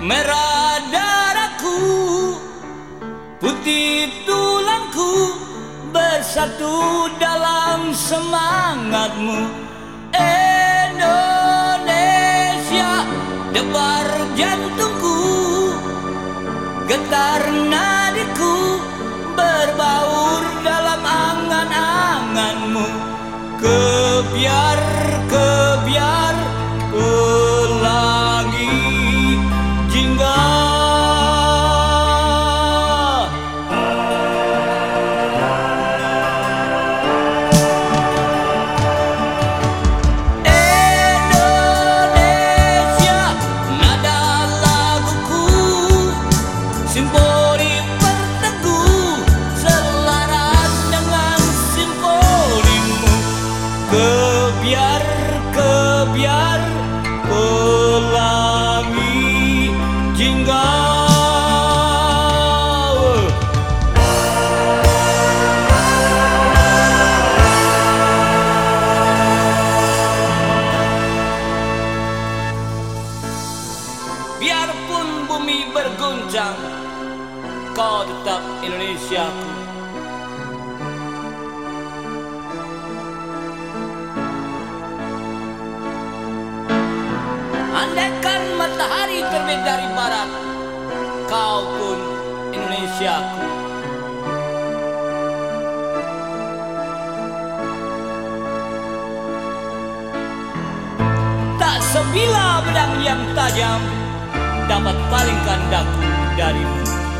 merah darahku, putih tulangku, bersatu dalam semangatmu. Indonesia, debar jantungku, getar nadiku, berbaur dalam angan-anganmu. Kebiar pelangi jingga. Indonesia, nada laguku, simponi berteguh, selaras dengan simfonimu. Kebiar pelangi jingga. Biarpun bumi berguncang, kau tetap Indonesiaku. Andaikan matahari terbit dari barat, kau pun Indonesiaku. Tak sebilah pedang yang tajam dapat palingkan daku darimu.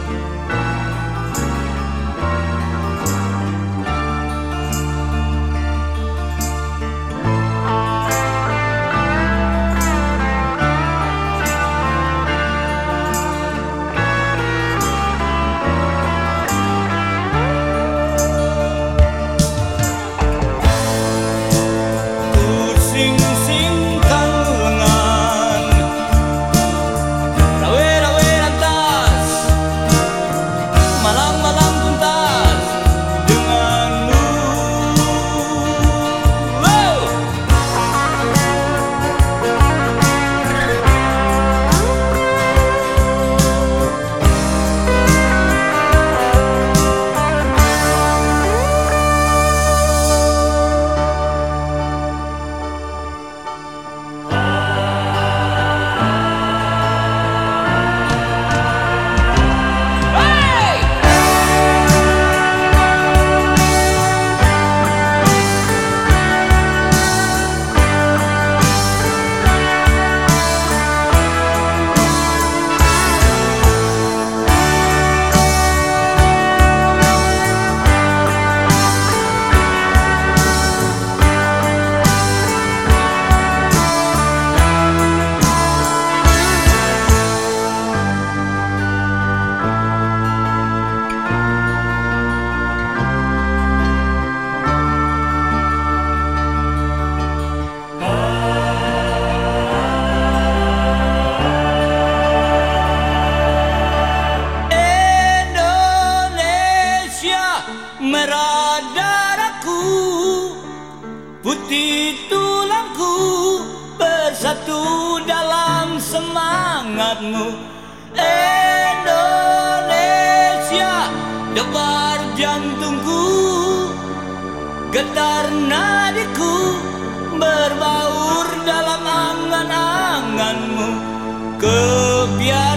Merah darahku, putih tulangku, bersatu dalam semangatmu. Indonesia, debar jantungku, getar nadiku, berbaur dalam angan-anganmu. Kebiar